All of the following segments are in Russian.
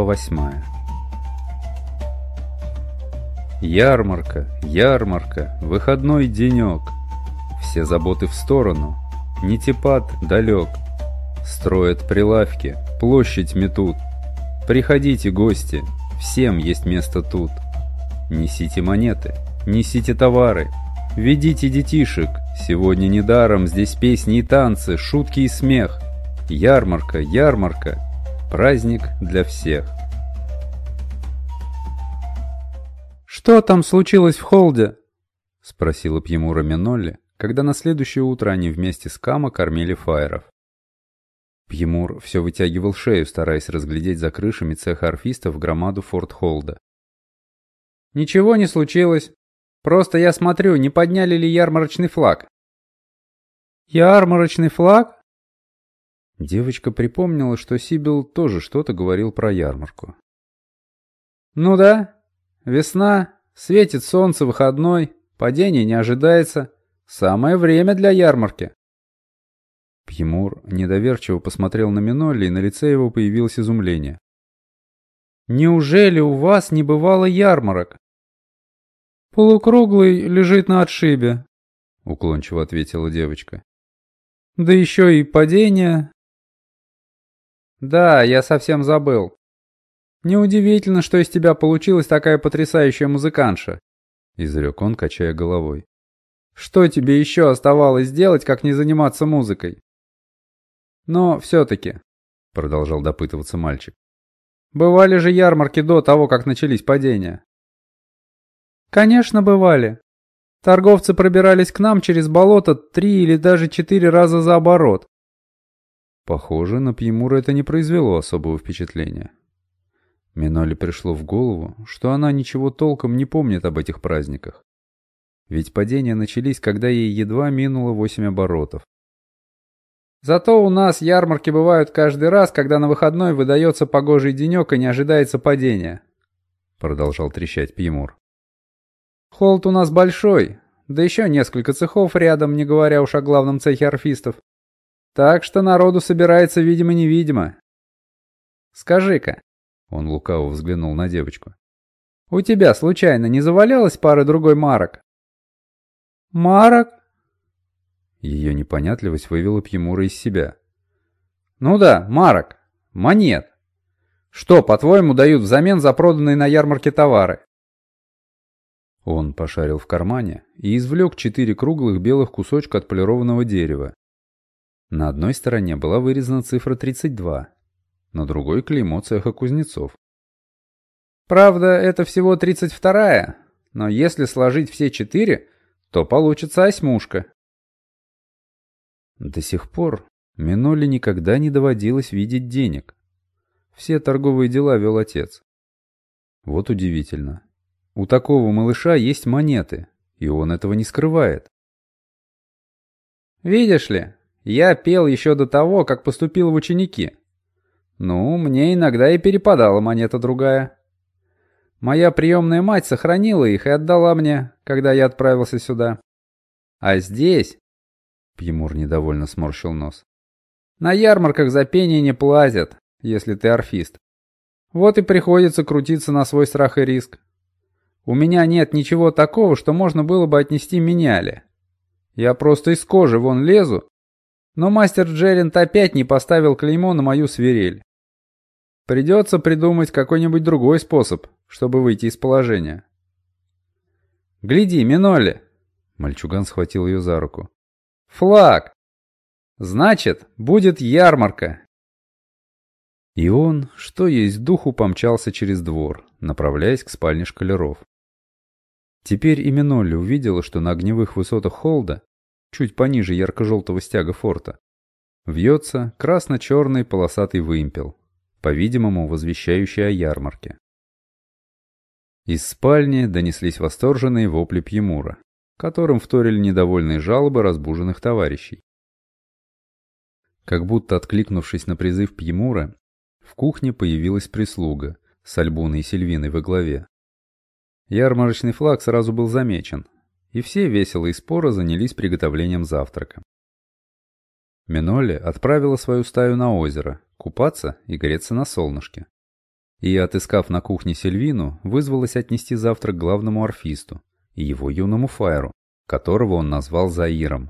8. Ярмарка, ярмарка, выходной денек. Все заботы в сторону, нетепат далек. Строят прилавки, площадь метут. Приходите, гости, всем есть место тут. Несите монеты, несите товары, ведите детишек. Сегодня недаром здесь песни и танцы, шутки и смех. Ярмарка, ярмарка, праздник для всех. «Что там случилось в холде?» — спросила Пьемура Минолли, когда на следующее утро они вместе с Камо кормили фаеров. Пьемур все вытягивал шею, стараясь разглядеть за крышами цеха орфистов громаду Форт Холда. «Ничего не случилось. Просто я смотрю, не подняли ли ярмарочный флаг». «Ярмарочный флаг?» Девочка припомнила, что Сибил тоже что-то говорил про ярмарку. «Ну да. Весна, светит солнце, выходной, падения не ожидается. Самое время для ярмарки». Пьемур недоверчиво посмотрел на Минолли, и на лице его появилось изумление. «Неужели у вас не бывало ярмарок?» «Полукруглый лежит на отшибе», — уклончиво ответила девочка. «Да еще и падение». «Да, я совсем забыл. Неудивительно, что из тебя получилась такая потрясающая музыкантша», — изрек он, качая головой. «Что тебе еще оставалось делать, как не заниматься музыкой?» «Но все-таки», — продолжал допытываться мальчик, — «бывали же ярмарки до того, как начались падения?» «Конечно, бывали. Торговцы пробирались к нам через болото 3 или даже 4 раза за оборот». Похоже, на Пьемура это не произвело особого впечатления. Минолли пришло в голову, что она ничего толком не помнит об этих праздниках. Ведь падения начались, когда ей едва минуло 8 оборотов. «Зато у нас ярмарки бывают каждый раз, когда на выходной выдается погожий денек и не ожидается падения», — продолжал трещать Пьемур. «Холд у нас большой, да еще несколько цехов рядом, не говоря уж о главном цехе орфистов. Так что народу собирается видимо-невидимо. Скажи-ка», — он лукаво взглянул на девочку, — «у тебя случайно не завалялась пара-другой марок?» «Марок?» Ее непонятливость вывела Пьемура из себя. «Ну да, марок. Монет. Что, по-твоему, дают взамен за проданные на ярмарке товары?» Он пошарил в кармане и извлек 4 круглых белых кусочка отполированного дерева. На одной стороне была вырезана цифра 32, на другой клеймо цеха кузнецов. «Правда, это всего 32-я, но если сложить все 4, то получится осьмушка». До сих пор Минолли никогда не доводилось видеть денег. Все торговые дела вел отец. Вот удивительно. У такого малыша есть монеты, и он этого не скрывает. «Видишь ли, я пел еще до того, как поступил в ученики. Ну, мне иногда и перепадала монета другая. Моя приемная мать сохранила их и отдала мне, когда я отправился сюда. А здесь...» Пьемур недовольно сморщил нос. «На ярмарках за пение не платят, если ты орфист. Вот и приходится крутиться на свой страх и риск. У меня нет ничего такого, что можно было бы отнести меняли. Я просто из кожи вон лезу, но мастер Джерент опять не поставил клеймо на мою свирель. Придется придумать какой-нибудь другой способ, чтобы выйти из положения». «Гляди, Минолли!» Мальчуган схватил ее за руку. «Флаг! Значит, будет ярмарка!» И он, что есть духу, помчался через двор, направляясь к спальне школяров. Теперь и Минолли увидела, что на огневых высотах холда, чуть пониже ярко-желтого стяга форта, вьется красно-черный полосатый вымпел, по-видимому, возвещающий о ярмарке. Из спальни донеслись восторженные вопли Пьемура, которым вторили недовольные жалобы разбуженных товарищей. Как будто откликнувшись на призыв Пьемура, в кухне появилась прислуга с Альбуной и Сильвиной во главе. Ярмарочный флаг сразу был замечен, и все весело и споро занялись приготовлением завтрака. Минолли отправила свою стаю на озеро, купаться и греться на солнышке. и, отыскав на кухне Сильвину, вызвалась отнести завтрак главному орфисту и его юному фаеру, которого он назвал Заиром.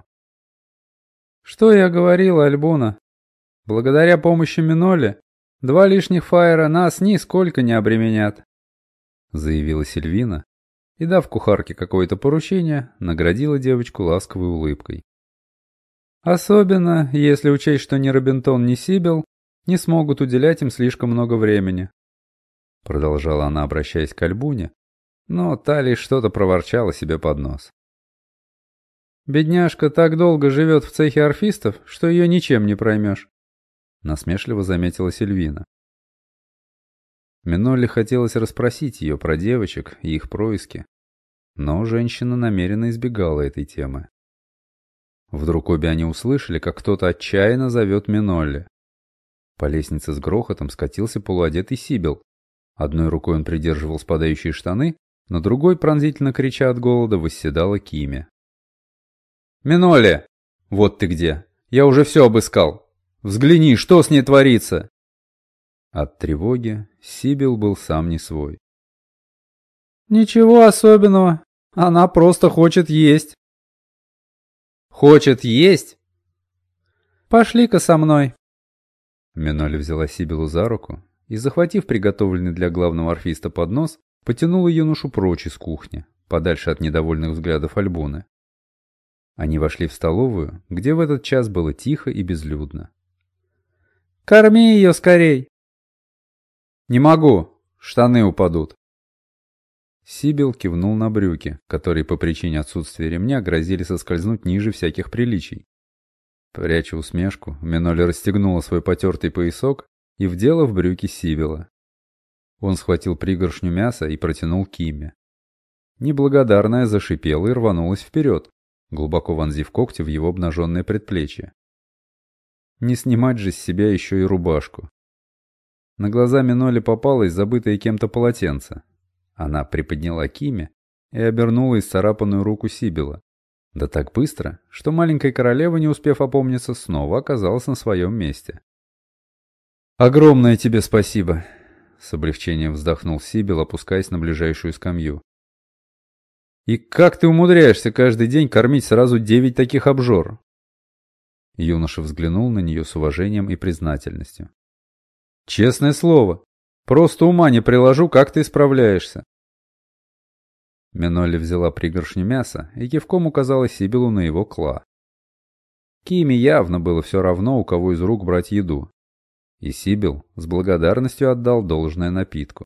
«Что я говорила, Альбуна? Благодаря помощи Минолли 2 лишних фаера нас нисколько не обременят», — заявила Сильвина и, дав кухарке какое-то поручение, наградила девочку ласковой улыбкой. «Особенно, если учесть, что ни Робинтон, ни Сибил не смогут уделять им слишком много времени», — продолжала она, обращаясь к Альбуне, но та лишь что-то проворчала себе под нос. «Бедняжка так долго живет в цехе орфистов, что ее ничем не проймешь», — насмешливо заметила Сильвина. Минолли хотелось расспросить ее про девочек и их происки, но женщина намеренно избегала этой темы. Вдруг обе они услышали, как кто-то отчаянно зовет Минолли. По лестнице с грохотом скатился полуодетый Сибил. Одной рукой он придерживал спадающие штаны, на другой, пронзительно крича от голода, восседала Кими. «Минолли! Вот ты где! Я уже все обыскал! Взгляни, что с ней творится!» От тревоги Сибил был сам не свой. «Ничего особенного. Она просто хочет есть». «Хочет есть? Пошли-ка со мной». Минолли взяла Сибилу за руку и, захватив приготовленный для главного орфиста поднос, потянула юношу прочь из кухни, подальше от недовольных взглядов Альбуны. Они вошли в столовую, где в этот час было тихо и безлюдно. «Корми ее скорей!» «Не могу, штаны упадут». Сибил кивнул на брюки, которые по причине отсутствия ремня грозили соскользнуть ниже всяких приличий. Пряча усмешку, Минолли расстегнула свой потертый поясок и вдела в брюки Сибила. Он схватил пригоршню мяса и протянул Кимме. Неблагодарная зашипела и рванулась вперед, глубоко вонзив когти в его обнаженное предплечье. Не снимать же с себя еще и рубашку. На глаза Минолли попалось забытое кем-то полотенце. Она приподняла Кимме и обернула исцарапанную руку Сибила. Да так быстро, что маленькая королева, не успев опомниться, снова оказалась на своем месте. «Огромное тебе спасибо!» — с облегчением вздохнул Сибил, опускаясь на ближайшую скамью. «И как ты умудряешься каждый день кормить сразу 9 таких обжор?» Юноша взглянул на нее с уважением и признательностью. «Честное слово, просто ума не приложу, как ты справляешься». Минолли взяла пригоршню мяса и кивком указала Сибилу на его кла. Киме явно было все равно, у кого из рук брать еду. И Сибил с благодарностью отдал должное напитку.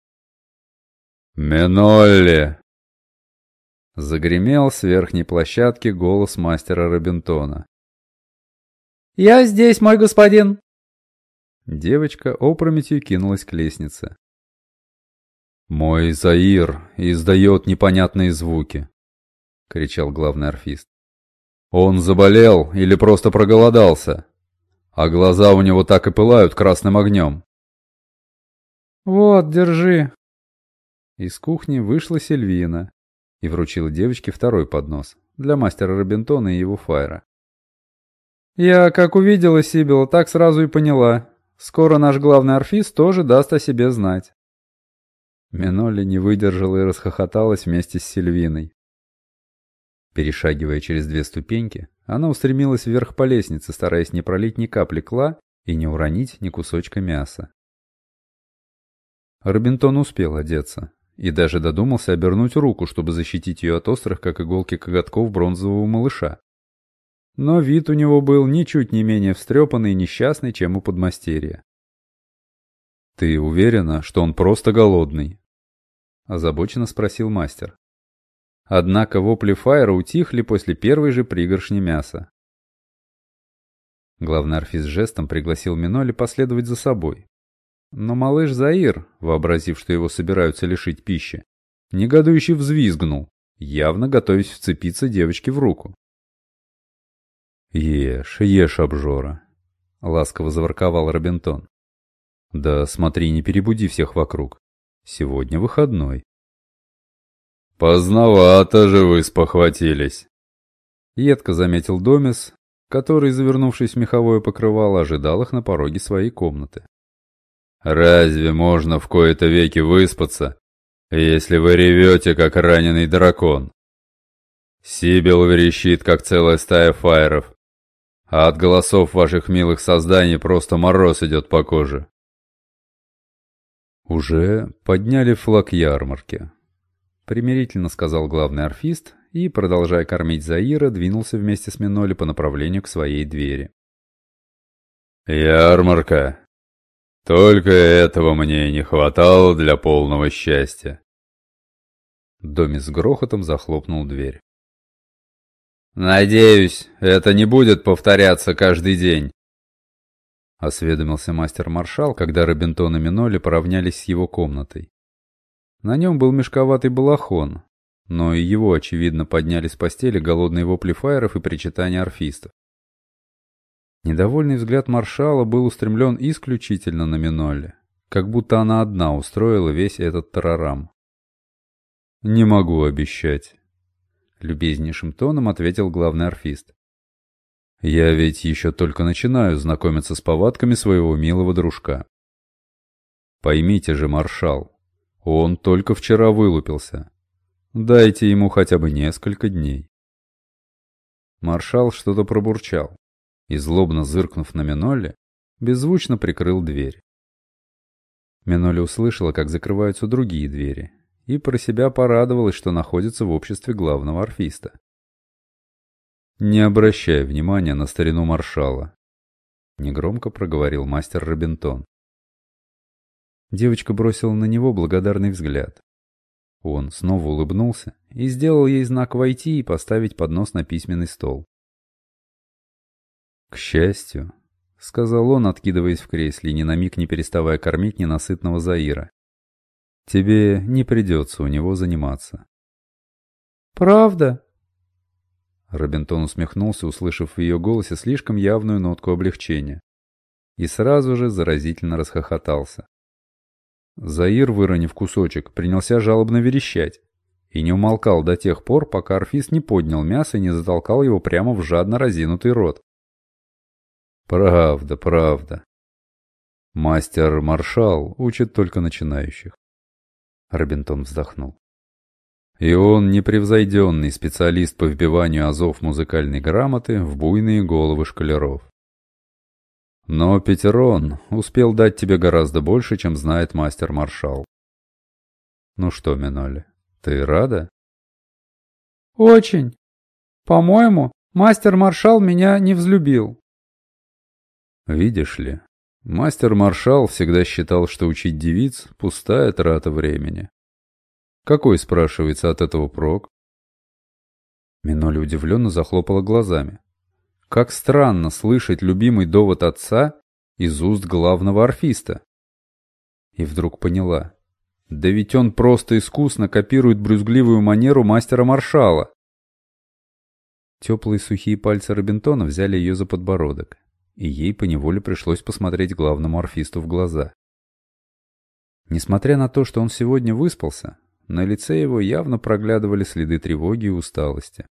«Минолли!» Загремел с верхней площадки голос мастера Робинтона. «Я здесь, мой господин!» Девочка опрометью кинулась к лестнице. «Мой Заир издает непонятные звуки», — кричал главный орфист. «Он заболел или просто проголодался, а глаза у него так и пылают красным огнем». «Вот, держи». Из кухни вышла Сильвина и вручила девочке второй поднос для мастера Робинтона и его фаера. «Я, как увидела Сибила, так сразу и поняла. Скоро наш главный орфист тоже даст о себе знать». Минолли не выдержала и расхохоталась вместе с Сильвиной. Перешагивая через 2 ступеньки, она устремилась вверх по лестнице, стараясь не пролить ни капли кла и не уронить ни кусочка мяса. Робинтон успел одеться и даже додумался обернуть руку, чтобы защитить ее от острых, как иголки коготков бронзового малыша. Но вид у него был ничуть не менее встрепанный и несчастный, чем у подмастерья. «Ты уверена, что он просто голодный?» — озабоченно спросил мастер. Однако вопли фаера утихли после первой же пригоршни мяса. Главный орфист жестом пригласил Минолли последовать за собой. Но малыш Заир, вообразив, что его собираются лишить пищи, негодующе взвизгнул, явно готовясь вцепиться девочке в руку. «Ешь, ешь, обжора», — ласково заворковал Робинтон. «Да смотри, не перебуди всех вокруг. Сегодня выходной». «Поздновато же вы спохватились», — едко заметил Домис, который, завернувшись в меховое покрывало, ожидал их на пороге своей комнаты. Разве можно в кои-то веки выспаться, если вы ревете, как раненый дракон? Сибил верещит, как целая стая фаеров, а от голосов ваших милых созданий просто мороз идет по коже. Уже подняли флаг ярмарки, примирительно сказал главный орфист и, продолжая кормить Заира, двинулся вместе с Миноли по направлению к своей двери. Ярмарка. Только этого мне и не хватало для полного счастья. Доми с грохотом захлопнул дверь. «Надеюсь, это не будет повторяться каждый день», — осведомился мастер-маршал, когда Робинтон и Миноли поравнялись с его комнатой. На нем был мешковатый балахон, но и его, очевидно, подняли с постели голодные вопли фаеров и причитания орфистов. Недовольный взгляд маршала был устремлен исключительно на Минолли, как будто она одна устроила весь этот тарарам. «Не могу обещать», — любезнейшим тоном ответил главный орфист. «Я ведь еще только начинаю знакомиться с повадками своего милого дружка. Поймите же, маршал, он только вчера вылупился. Дайте ему хотя бы несколько дней». Маршал что-то пробурчал и, злобно зыркнув на Минолли, беззвучно прикрыл дверь. Минолли услышала, как закрываются другие двери, и про себя порадовалась, что находится в обществе главного орфиста. «Не обращай внимания на старину маршала», — негромко проговорил мастер Робинтон. Девочка бросила на него благодарный взгляд. Он снова улыбнулся и сделал ей знак войти и поставить поднос на письменный стол. «К счастью», — сказал он, откидываясь в кресле и ни на миг не переставая кормить ненасытного Заира, — «тебе не придется у него заниматься». «Правда?» Робинтон усмехнулся, услышав в ее голосе слишком явную нотку облегчения, и сразу же заразительно расхохотался. Заир, выронив кусочек, принялся жалобно верещать и не умолкал до тех пор, пока орфист не поднял мясо и не затолкал его прямо в жадно разинутый рот. «Правда, правда. Мастер-маршал учит только начинающих». Робинтон вздохнул. «И он непревзойденный специалист по вбиванию азов музыкальной грамоты в буйные головы школяров. Но Петерон успел дать тебе гораздо больше, чем знает мастер-маршал. Ну что, Минолли, ты рада?» «Очень. По-моему, мастер-маршал меня не взлюбил». «Видишь ли, мастер-маршал всегда считал, что учить девиц — пустая трата времени. Какой, спрашивается, от этого прок?» Минолли удивленно захлопала глазами. Как странно слышать любимый довод отца из уст главного орфиста. И вдруг поняла. Да ведь он просто искусно копирует брюзгливую манеру мастера-маршала. Теплые сухие пальцы Робинтона взяли ее за подбородок, и ей поневоле пришлось посмотреть главному орфисту в глаза. Несмотря на то, что он сегодня выспался, на лице его явно проглядывали следы тревоги и усталости.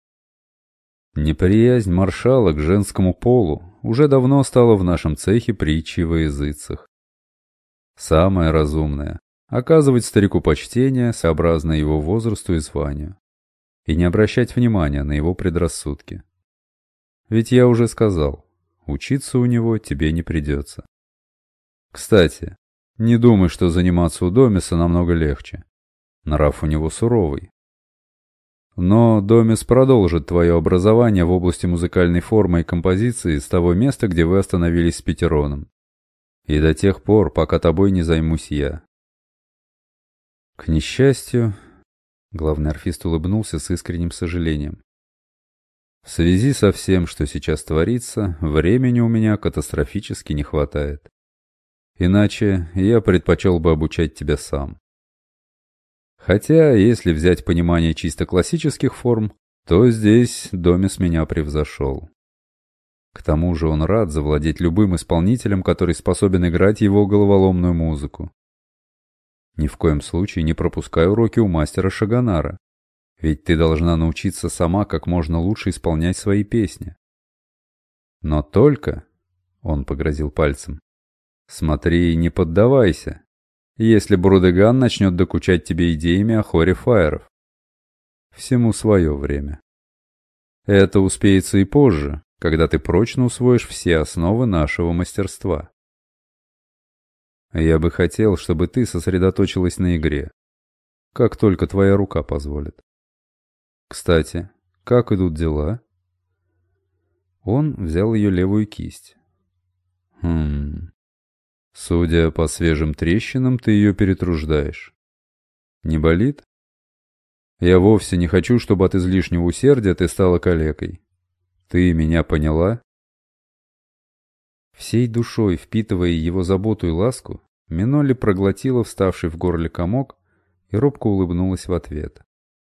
Неприязнь маршала к женскому полу уже давно стала в нашем цехе притчей во языцах. Самое разумное — оказывать старику почтение, сообразно его возрасту и званию, и не обращать внимания на его предрассудки. Ведь я уже сказал, учиться у него тебе не придется. Кстати, не думай, что заниматься у Домиса намного легче. Нрав у него суровый. Но Домис продолжит твое образование в области музыкальной формы и композиции с того места, где вы остановились с Петероном. И до тех пор, пока тобой не займусь я. К несчастью, главный орфист улыбнулся с искренним сожалением. В связи со всем, что сейчас творится, времени у меня катастрофически не хватает. Иначе я предпочел бы обучать тебя сам. Хотя, если взять понимание чисто классических форм, то здесь Домис меня превзошел. К тому же он рад завладеть любым исполнителем, который способен играть его головоломную музыку. Ни в коем случае не пропускай уроки у мастера Шагонара, ведь ты должна научиться сама как можно лучше исполнять свои песни. Но только, — он погрозил пальцем, Смотри, не поддавайся, если Брудеган начнет докучать тебе идеями о хоре фаеров. Всему свое время. Это успеется и позже, когда ты прочно усвоишь все основы нашего мастерства. Я бы хотел, чтобы ты сосредоточилась на игре, как только твоя рука позволит. Кстати, как идут дела? Он взял ее левую кисть. Судя по свежим трещинам, ты ее перетруждаешь. Не болит? Я вовсе не хочу, чтобы от излишнего усердия ты стала калекой. Ты меня поняла? Всей душой впитывая его заботу и ласку, Минолли проглотила вставший в горле комок и робко улыбнулась в ответ.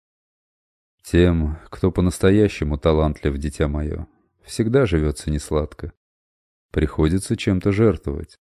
Тем, кто по-настоящему талантлив, дитя мое, всегда живется несладко. Приходится чем-то жертвовать.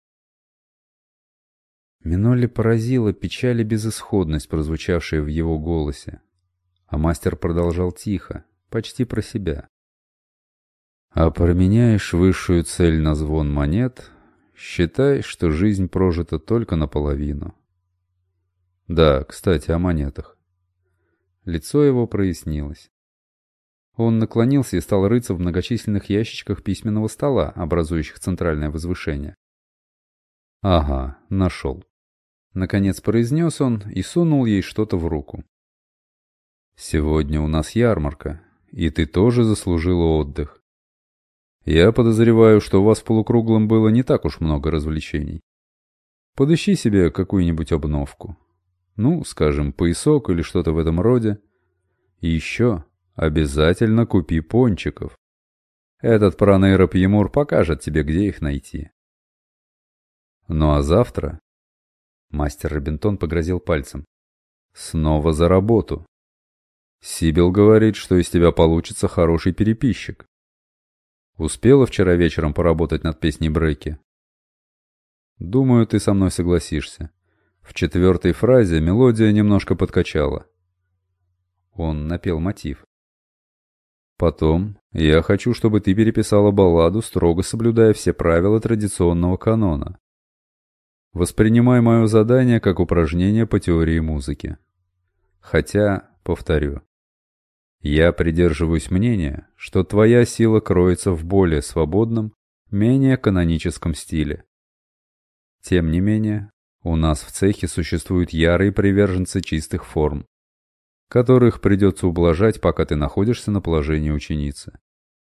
Минолли поразила печаль и безысходность, прозвучавшая в его голосе. А мастер продолжал тихо, почти про себя. А променяешь высшую цель на звон монет, считай, что жизнь прожита только наполовину. Да, кстати, о монетах. Лицо его прояснилось. Он наклонился и стал рыться в многочисленных ящичках письменного стола, образующих центральное возвышение. Ага, нашел. Наконец произнес он и сунул ей что-то в руку. Сегодня у нас ярмарка, и ты тоже заслужила отдых. Я подозреваю, что у вас в полукруглом было не так уж много развлечений. Подыщи себе какую-нибудь обновку. Ну, скажем, поясок или что-то в этом роде. И еще обязательно купи пончиков. Этот пронейроп Емур покажет тебе, где их найти. Ну а завтра... Мастер Робинтон погрозил пальцем. Снова за работу. Сибил говорит, что из тебя получится хороший переписчик. Успела вчера вечером поработать над песней Бреки? Думаю, ты со мной согласишься. В 4-й фразе мелодия немножко подкачала. Он напел мотив. Потом я хочу, чтобы ты переписала балладу, строго соблюдая все правила традиционного канона. Воспринимай мое задание как упражнение по теории музыки. Хотя, повторю, я придерживаюсь мнения, что твоя сила кроется в более свободном, менее каноническом стиле. Тем не менее, у нас в цехе существуют ярые приверженцы чистых форм, которых придется ублажать, пока ты находишься на положении ученицы.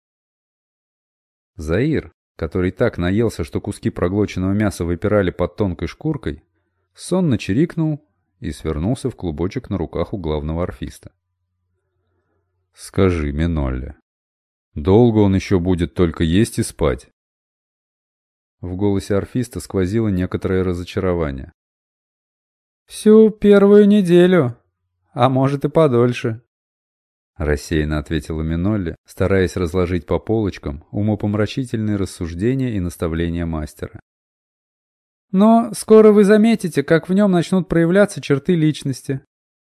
Заир, который так наелся, что куски проглоченного мяса выпирали под тонкой шкуркой, сонно чирикнул и свернулся в клубочек на руках у главного орфиста. «Скажи, Минолли, долго он еще будет только есть и спать?» В голосе орфиста сквозило некоторое разочарование. «Всю первую неделю, а может и подольше», — рассеянно ответила Минолли, стараясь разложить по полочкам умопомрачительные рассуждения и наставления мастера. «Но скоро вы заметите, как в нем начнут проявляться черты личности».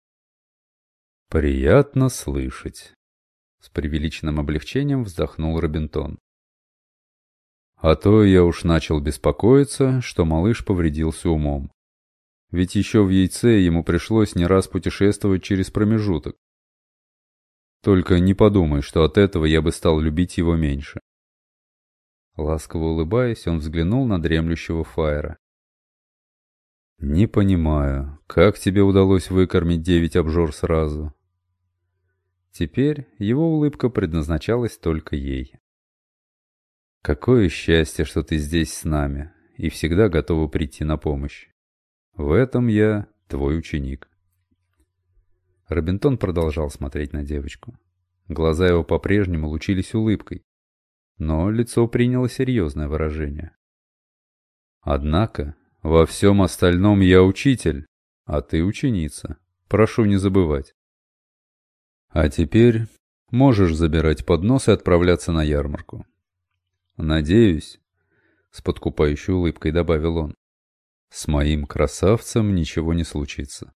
«Приятно слышать», — с преувеличенным облегчением вздохнул Робинтон. «А то я уж начал беспокоиться, что малыш повредился умом. Ведь еще в яйце ему пришлось не раз путешествовать через промежуток. Только не подумай, что от этого я бы стал любить его меньше». Ласково улыбаясь, он взглянул на дремлющего Фаера. «Не понимаю, как тебе удалось выкормить 9 обжор сразу?» Теперь его улыбка предназначалась только ей. «Какое счастье, что ты здесь с нами и всегда готова прийти на помощь. В этом я твой ученик». Робинтон продолжал смотреть на девочку. Глаза его по-прежнему лучились улыбкой, но лицо приняло серьезное выражение. «Однако во всем остальном я учитель, а ты ученица. Прошу не забывать. А теперь можешь забирать поднос и отправляться на ярмарку. Надеюсь, — с подкупающей улыбкой добавил он, — с моим красавцем ничего не случится».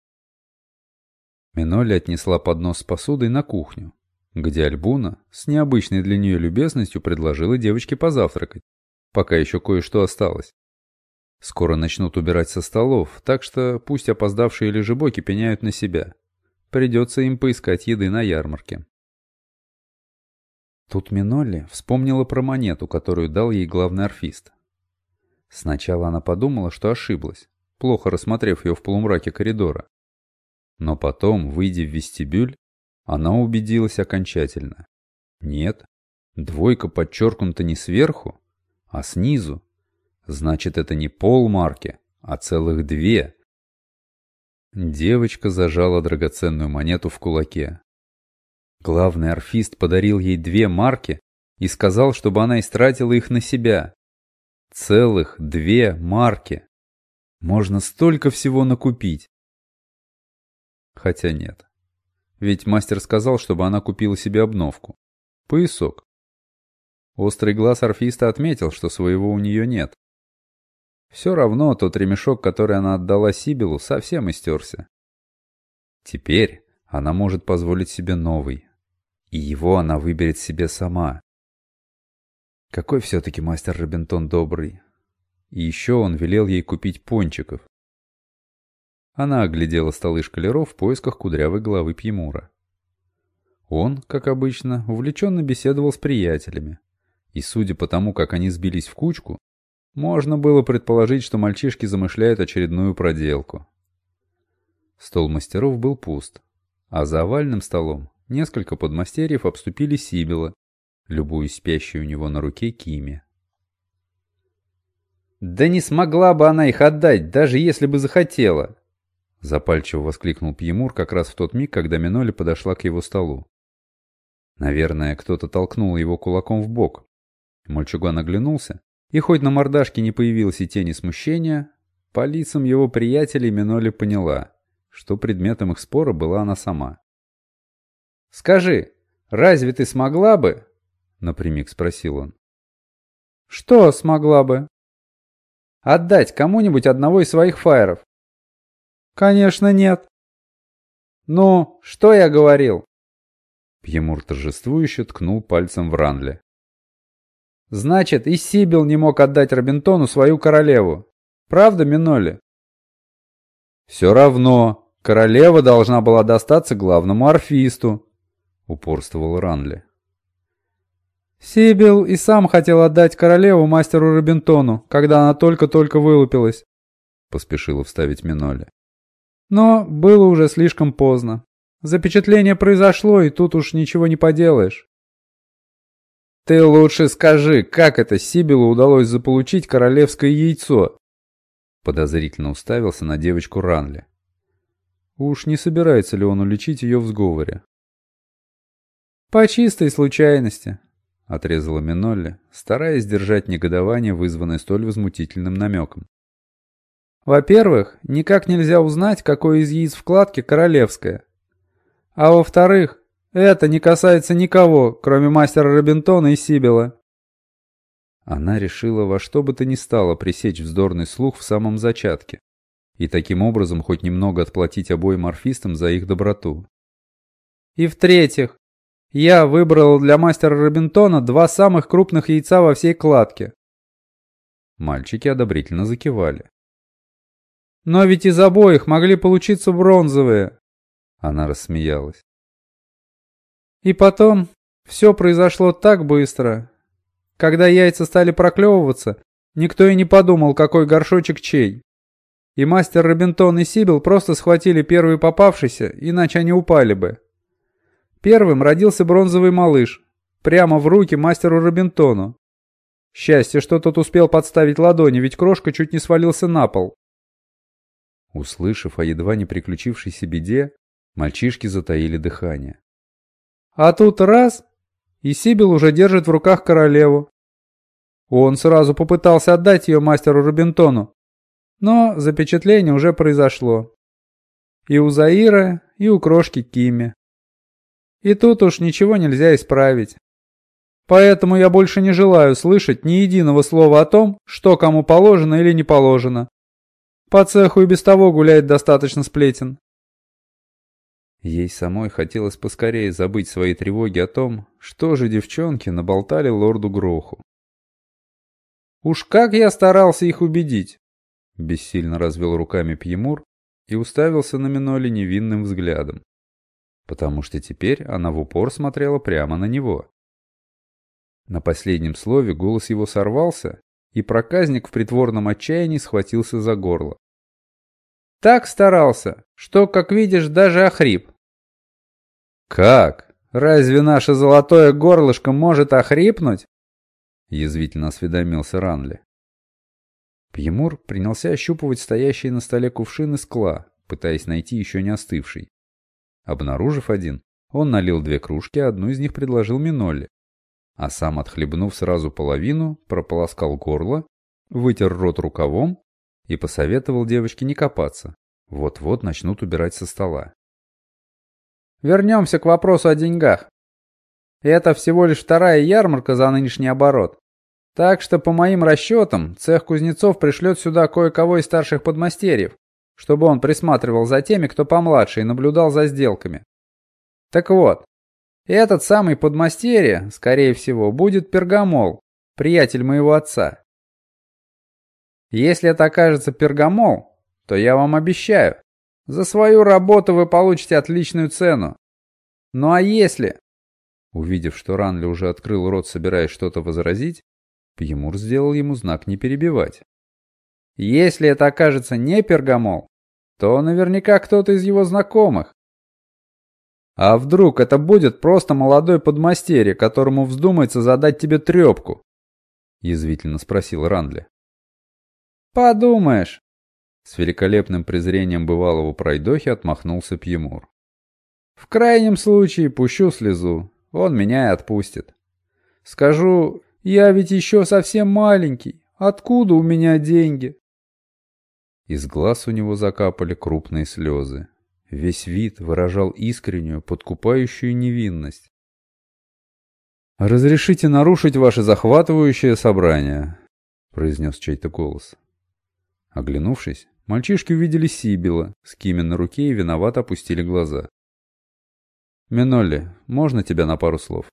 Минолли отнесла поднос с посудой на кухню, где Альбуна с необычной для нее любезностью предложила девочке позавтракать, пока еще кое-что осталось. Скоро начнут убирать со столов, так что пусть опоздавшие лежебоки пеняют на себя. Придется им поискать еды на ярмарке. Тут Минолли вспомнила про монету, которую дал ей главный орфист. Сначала она подумала, что ошиблась, плохо рассмотрев ее в полумраке коридора. Но потом, выйдя в вестибюль, она убедилась окончательно. Нет, двойка подчеркнута не сверху, а снизу. Значит, это не полмарки, а целых 2. Девочка зажала драгоценную монету в кулаке. Главный орфист подарил ей 2 марки и сказал, чтобы она истратила их на себя. Целых 2 марки. Можно столько всего накупить. Хотя нет. Ведь мастер сказал, чтобы она купила себе обновку. Поясок. Острый глаз орфиста отметил, что своего у нее нет. Все равно тот ремешок, который она отдала Сибилу, совсем истерся. Теперь она может позволить себе новый. И его она выберет себе сама. Какой все-таки мастер Робинтон добрый. И еще он велел ей купить пончиков. Она оглядела столы школяров в поисках кудрявой головы Пьемура. Он, как обычно, увлеченно беседовал с приятелями. И судя по тому, как они сбились в кучку, можно было предположить, что мальчишки замышляют очередную проделку. Стол мастеров был пуст, а за овальным столом несколько подмастерьев обступили Сибила, любуясь спящей у него на руке Киме. «Да не смогла бы она их отдать, даже если бы захотела!» Запальчиво воскликнул Пьемур как раз в тот миг, когда Минолли подошла к его столу. Наверное, кто-то толкнул его кулаком в бок. Мальчуган оглянулся, и хоть на мордашке не появилось и тени смущения, по лицам его приятелей Минолли поняла, что предметом их спора была она сама. «Скажи, разве ты смогла бы?» — напрямик спросил он. «Что смогла бы?» «Отдать кому-нибудь одного из своих фаеров?» «Конечно нет». «Ну, что я говорил?» Пьемур торжествующе ткнул пальцем в Ранле. «Значит, и Сибил не мог отдать Робинтону свою королеву. Правда, Минолли?» «Все равно, королева должна была достаться главному орфисту», — упорствовал Ранле. «Сибил и сам хотел отдать королеву мастеру Робинтону, когда она только-только вылупилась», — поспешила вставить Минолли. «Но было уже слишком поздно. Запечатление произошло, и тут уж ничего не поделаешь». «Ты лучше скажи, как это Сибилу удалось заполучить королевское яйцо?» Подозрительно уставился на девочку Ранле. Уж не собирается ли он уличить ее в сговоре? «По чистой случайности», — отрезала Минолли, стараясь сдержать негодование, вызванное столь возмутительным намеком. «Во-первых, никак нельзя узнать, какое из яиц в кладке королевское. А во-вторых, это не касается никого, кроме мастера Робинтона и Сибила». Она решила во что бы то ни стало пресечь вздорный слух в самом зачатке и таким образом хоть немного отплатить обоим орфистам за их доброту. «И в-третьих, я выбрала для мастера Робинтона 2 самых крупных яйца во всей кладке». Мальчики одобрительно закивали. «Но ведь из обоих могли получиться бронзовые», — она рассмеялась. «И потом, все произошло так быстро. Когда яйца стали проклевываться, никто и не подумал, какой горшочек чей. И мастер Робинтон и Сибил просто схватили первый попавшийся, иначе они упали бы. Первым родился бронзовый малыш, прямо в руки мастеру Робинтону. Счастье, что тот успел подставить ладони, ведь крошка чуть не свалился на пол». Услышав о едва не приключившейся беде, мальчишки затаили дыхание. А тут раз, и Сибил уже держит в руках королеву. Он сразу попытался отдать ее мастеру Робинтону, но запечатление уже произошло. И у Заира, и у крошки Кими. И тут уж ничего нельзя исправить. Поэтому я больше не желаю слышать ни единого слова о том, что кому положено или не положено. По цеху и без того гуляет достаточно сплетен». Ей самой хотелось поскорее забыть свои тревоги о том, что же девчонки наболтали лорду Гроху. «Уж как я старался их убедить. бессильно развел руками Пьемур и уставился на Миноли невинным взглядом, потому что теперь она в упор смотрела прямо на него. На последнем слове голос его сорвался, и проказник в притворном отчаянии схватился за горло. Так старался, что, как видишь, даже охрип. «Как? Разве наше золотое горлышко может охрипнуть?» Язвительно осведомился Ранли. Пьемур принялся ощупывать стоящие на столе кувшины скла, пытаясь найти еще не остывший. Обнаружив один, он налил 2 кружки, одну из них предложил Минолли, а сам, отхлебнув сразу половину, прополоскал горло, вытер рот рукавом и посоветовал девочке не копаться. Вот-вот начнут убирать со стола. Вернемся к вопросу о деньгах. Это всего лишь 2-я ярмарка за нынешний оборот. Так что, по моим расчетам, цех кузнецов пришлет сюда кое-кого из старших подмастерьев, чтобы он присматривал за теми, кто помладше, и наблюдал за сделками. Так вот, этот самый подмастерье, скорее всего, будет Пергамол, приятель моего отца. Если это окажется Пергамол, то я вам обещаю, за свою работу вы получите отличную цену. Ну а если... Увидев, что Ранли уже открыл рот, собираясь что-то возразить, Пьемур сделал ему знак не перебивать. Если это окажется не Пергамол, то наверняка кто-то из его знакомых. А вдруг это будет просто молодой подмастерье, которому вздумается задать тебе трепку? Язвительно спросил Ранли. Подумаешь. С великолепным презрением бывалого пройдохи отмахнулся Пьемур. В крайнем случае пущу слезу, он меня и отпустит. Скажу, я ведь еще совсем маленький, откуда у меня деньги? Из глаз у него закапали крупные слезы. Весь вид выражал искреннюю, подкупающую невинность. «Разрешите нарушить ваше захватывающее собрание», — произнес чей-то голос. Оглянувшись, мальчишки увидели Сибила с кимен на руке и виновато опустили глаза. «Минолли, можно тебя на пару слов?»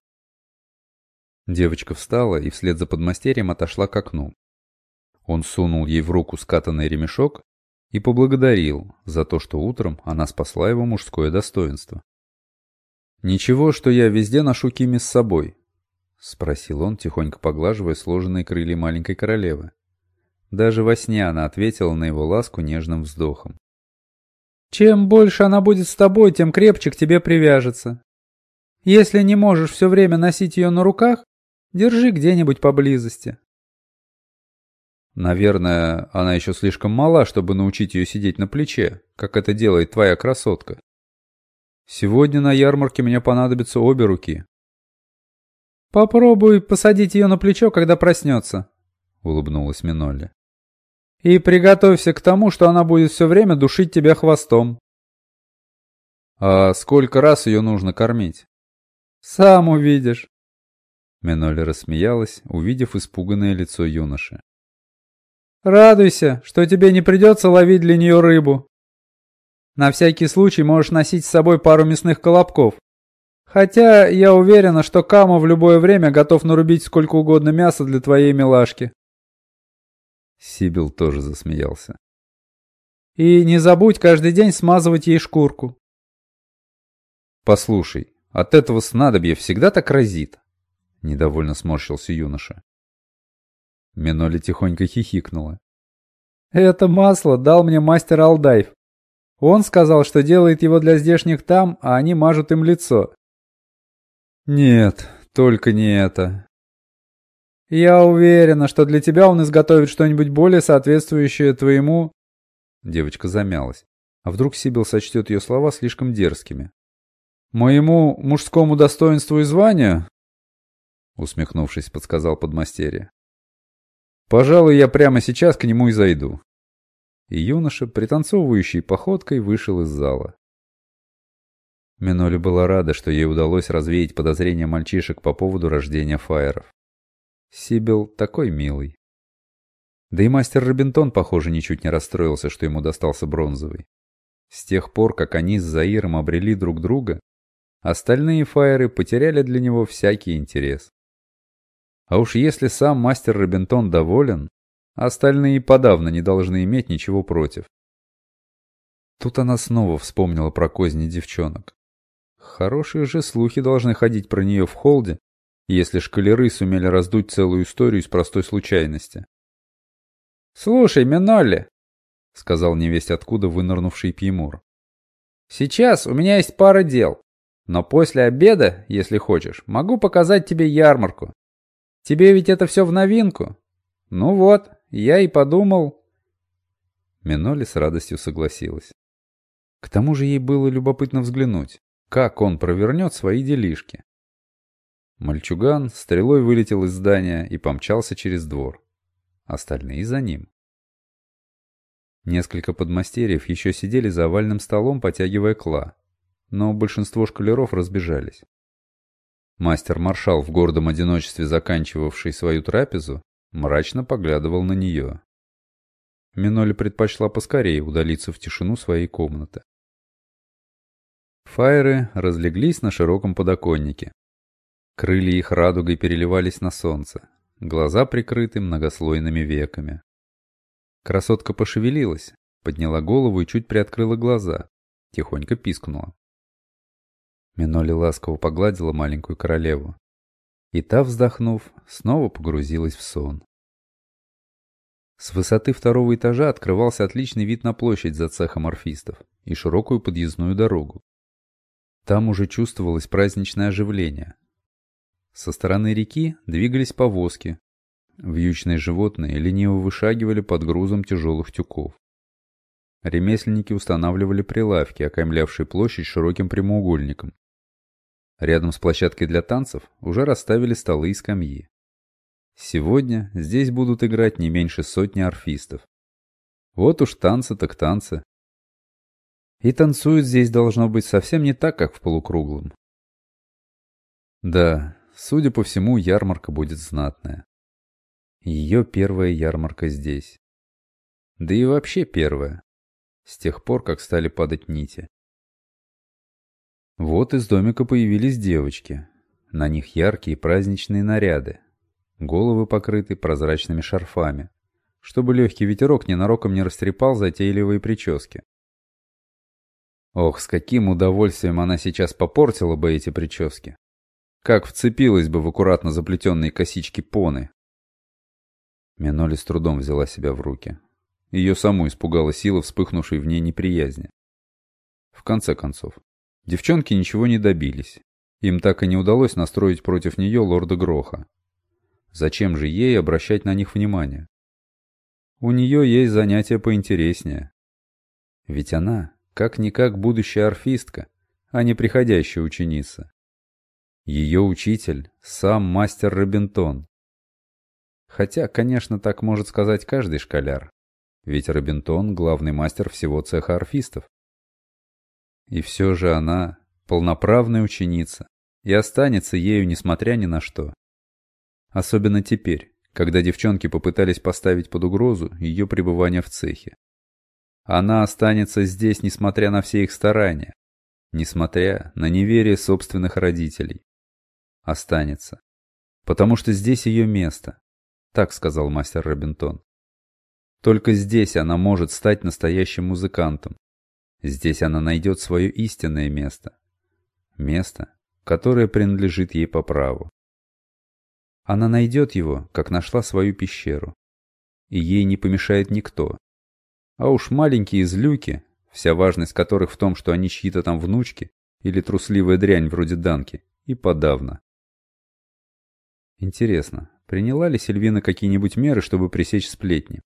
Девочка встала и вслед за подмастерьем отошла к окну. Он сунул ей в руку скатанный ремешок и поблагодарил за то, что утром она спасла его мужское достоинство. «Ничего, что я везде ношу Кими с собой?» — спросил он, тихонько поглаживая сложенные крылья маленькой королевы. Даже во сне она ответила на его ласку нежным вздохом. «Чем больше она будет с тобой, тем крепче к тебе привяжется. Если не можешь все время носить ее на руках, держи где-нибудь поблизости». «Наверное, она еще слишком мала, чтобы научить ее сидеть на плече, как это делает твоя красотка. Сегодня на ярмарке мне понадобятся обе руки». «Попробуй посадить ее на плечо, когда проснется», — улыбнулась Минолли. «И приготовься к тому, что она будет все время душить тебя хвостом». «А сколько раз ее нужно кормить?» «Сам увидишь». Минолли рассмеялась, увидев испуганное лицо юноши. «Радуйся, что тебе не придется ловить для нее рыбу. На всякий случай можешь носить с собой пару мясных колобков. Хотя я уверена, что Камо в любое время готов нарубить сколько угодно мяса для твоей милашки». Сибил тоже засмеялся. «И не забудь каждый день смазывать ей шкурку». «Послушай, от этого снадобья всегда так разит», — недовольно сморщился юноша. Минолли тихонько хихикнула. «Это масло дал мне мастер Алдайв. Он сказал, что делает его для здешних дам, а они мажут им лицо». «Нет, только не это». «Я уверена, что для тебя он изготовит что-нибудь более соответствующее твоему...» Девочка замялась. А вдруг Сибил сочтет ее слова слишком дерзкими? «Моему мужскому достоинству и званию?» Усмехнувшись, подсказал подмастерье. «Пожалуй, я прямо сейчас к нему и зайду». И юноша, пританцовывающей походкой, вышел из зала. Минолли была рада, что ей удалось развеять подозрения мальчишек по поводу рождения Фаеров. Сибил такой милый. Да и мастер Робинтон, похоже, ничуть не расстроился, что ему достался бронзовый. С тех пор, как они с Заиром обрели друг друга, остальные Фаеры потеряли для него всякий интерес. А уж если сам мастер Робинтон доволен, Остальные подавно не должны иметь ничего против. Тут она снова вспомнила про козни девчонок. Хорошие же слухи должны ходить про нее в холде, если шкалеры сумели раздуть целую историю из простой случайности. «Слушай, Минолли», — сказал невесть откуда вынырнувший Пьемур, — «сейчас у меня есть пара дел, но после обеда, если хочешь, могу показать тебе ярмарку. Тебе ведь это все в новинку. Ну вот, я и подумал». Минолли с радостью согласилась. К тому же ей было любопытно взглянуть, как он провернет свои делишки. Мальчуган стрелой вылетел из здания и помчался через двор. Остальные за ним. Несколько подмастерьев еще сидели за овальным столом, потягивая кла, но большинство шкалеров разбежались. Мастер-маршал, в гордом одиночестве заканчивавший свою трапезу, мрачно поглядывал на нее. Минолли предпочла поскорее удалиться в тишину своей комнаты. Фаеры разлеглись на широком подоконнике. Крылья их радугой переливались на солнце, глаза прикрыты многослойными веками. Красотка пошевелилась, подняла голову и чуть приоткрыла глаза, тихонько пискнула. Минолли ласково погладила маленькую королеву, и та, вздохнув, снова погрузилась в сон. С высоты второго этажа открывался отличный вид на площадь за цехом орфистов и широкую подъездную дорогу. Там уже чувствовалось праздничное оживление. Со стороны реки двигались повозки. Вьючные животные лениво вышагивали под грузом тяжелых тюков. Ремесленники устанавливали прилавки, окаймлявшие площадь широким прямоугольником. Рядом с площадкой для танцев уже расставили столы и скамьи. Сегодня здесь будут играть не меньше сотни орфистов. Вот уж танцы так танцы. И танцуют здесь должно быть совсем не так, как в полукруглом. Да, судя по всему, ярмарка будет знатная. Ее первая ярмарка здесь. Да и вообще первая. С тех пор, как стали падать нити. Вот из домика появились девочки. На них яркие праздничные наряды. Головы покрыты прозрачными шарфами, чтобы легкий ветерок ненароком не растрепал затейливые прически. Ох, с каким удовольствием она сейчас попортила бы эти прически. Как вцепилась бы в аккуратно заплетенные косички поны. Минолли с трудом взяла себя в руки. Ее саму испугала сила вспыхнувшей в ней неприязни. В конце концов, девчонки ничего не добились. Им так и не удалось настроить против нее лорда Гроха. Зачем же ей обращать на них внимание? У нее есть занятия поинтереснее. Ведь она, как-никак, будущая орфистка, а не приходящая ученица. Ее учитель — сам мастер Робинтон. Хотя, конечно, так может сказать каждый школяр. Ведь Робинтон — главный мастер всего цеха орфистов. И все же она — полноправная ученица и останется ею несмотря ни на что. Особенно теперь, когда девчонки попытались поставить под угрозу ее пребывание в цехе. Она останется здесь, несмотря на все их старания, несмотря на неверие собственных родителей. Останется. Потому что здесь ее место, так сказал мастер Робинтон. Только здесь она может стать настоящим музыкантом. Здесь она найдет свое истинное место. Место, которое принадлежит ей по праву. Она найдет его, как нашла свою пещеру. И ей не помешает никто. А уж маленькие злюки, вся важность которых в том, что они чьи-то там внучки, или трусливая дрянь вроде Данки, и подавно. Интересно, приняла ли Сильвина какие-нибудь меры, чтобы пресечь сплетни?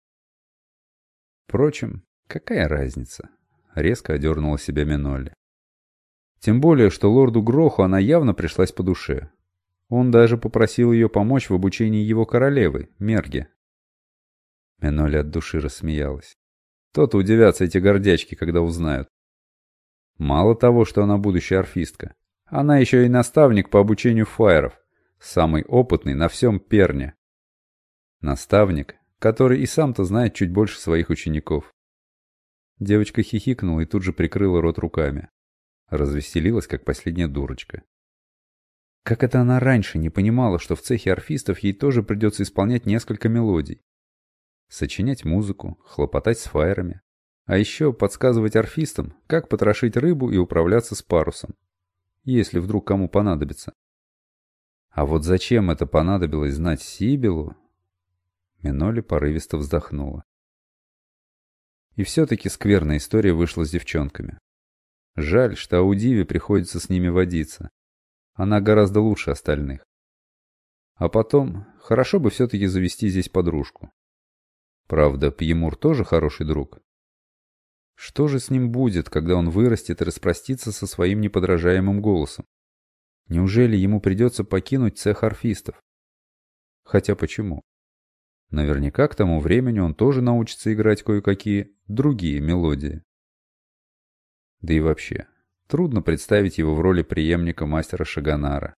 Впрочем, какая разница? Резко одернула себя Минолли. Тем более, что лорду Гроху она явно пришлась по душе. Он даже попросил ее помочь в обучении его королевы, Мерги. Минолли от души рассмеялась. То-то удивятся эти гордячки, когда узнают. Мало того, что она будущая орфистка, она еще и наставник по обучению фаеров, самый опытный на всем Перне. Наставник, который и сам-то знает чуть больше своих учеников. Девочка хихикнула и тут же прикрыла рот руками. Развеселилась, как последняя дурочка. Как это она раньше не понимала, что в цехе орфистов ей тоже придется исполнять несколько мелодий? Сочинять музыку, хлопотать с фаерами. А еще подсказывать орфистам, как потрошить рыбу и управляться с парусом. Если вдруг кому понадобится. А вот зачем это понадобилось знать Сибилу? Миноли порывисто вздохнула. И все-таки скверная история вышла с девчонками. Жаль, что Аудиве приходится с ними водиться. Она гораздо лучше остальных. А потом, хорошо бы все-таки завести здесь подружку. Правда, Пьемур тоже хороший друг. Что же с ним будет, когда он вырастет и распростится со своим неподражаемым голосом? Неужели ему придется покинуть цех орфистов? Хотя почему? Наверняка к тому времени он тоже научится играть кое-какие другие мелодии. Да и вообще, трудно представить его в роли преемника мастера Шагонара.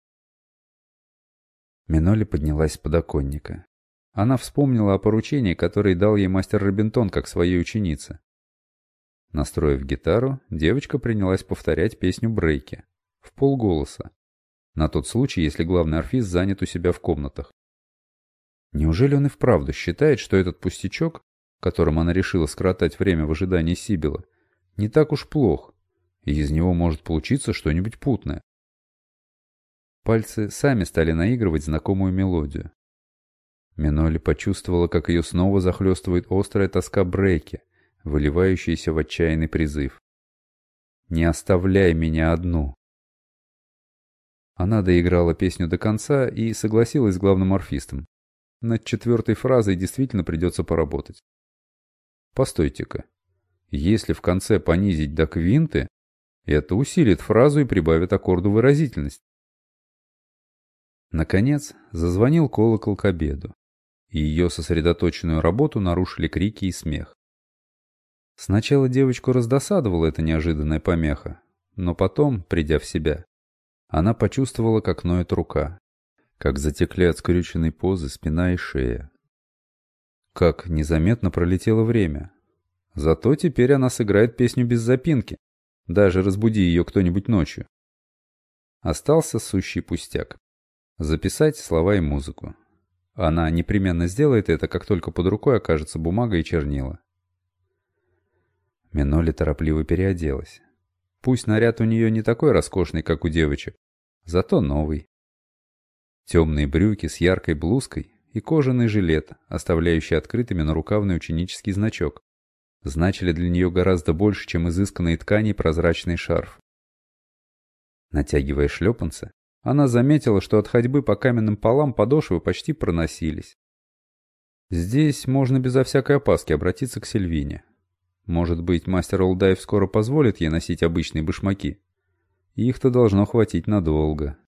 Миноли поднялась с подоконника. Она вспомнила о поручении, которое дал ей мастер Робинтон как своей ученице. Настроив гитару, девочка принялась повторять песню Брейки, вполголоса, на тот случай, если главный орфист занят у себя в комнатах. Неужели он и вправду считает, что этот пустячок, которым она решила скоротать время в ожидании Сибила, не так уж плох, и из него может получиться что-нибудь путное? Пальцы сами стали наигрывать знакомую мелодию. Миноли почувствовала, как ее снова захлестывает острая тоска Брейки, выливающаяся в отчаянный призыв. «Не оставляй меня одну!» Она доиграла песню до конца и согласилась с главным орфистом. Над 4-й фразой действительно придется поработать. Постойте-ка. Если в конце понизить до квинты, это усилит фразу и прибавит аккорду выразительность. Наконец, зазвонил колокол к обеду, и ее сосредоточенную работу нарушили крики и смех. Сначала девочку раздосадовала эта неожиданная помеха, но потом, придя в себя, она почувствовала, как ноет рука, как затекли от скрюченной позы спина и шея. Как незаметно пролетело время. Зато теперь она сыграет песню без запинки, даже разбуди ее кто-нибудь ночью. Остался сущий пустяк. Записать слова и музыку. Она непременно сделает это, как только под рукой окажется бумага и чернила. Миноли торопливо переоделась. Пусть наряд у нее не такой роскошный, как у девочек, зато новый. Темные брюки с яркой блузкой и кожаный жилет, оставляющий открытыми нарукавный ученический значок, значили для нее гораздо больше, чем изысканные ткани и прозрачный шарф. Натягивая шлепанцы, она заметила, что от ходьбы по каменным полам подошвы почти проносились. Здесь можно безо всякой опаски обратиться к Сильвине. Может быть, мастер Олдаев скоро позволит ей носить обычные башмаки. Их-то должно хватить надолго.